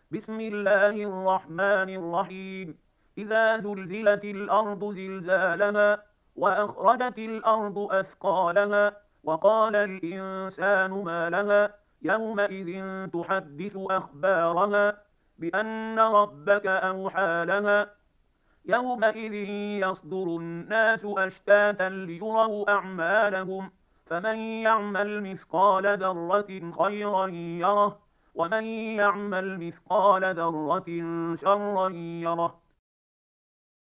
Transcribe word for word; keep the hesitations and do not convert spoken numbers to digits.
بسم الله الرحمن الرحيم. إذا زلزلت الأرض زلزالها وأخرجت الأرض أثقالها وقال الإنسان ما لها يومئذ تحدث أخبارها بأن ربك أوحى لها يومئذ يصدر الناس أشتاتا ليروا أعمالهم فمن يعمل مثقال ذرة خيرا يره ومن يعمل مثقال ذرة شرا يره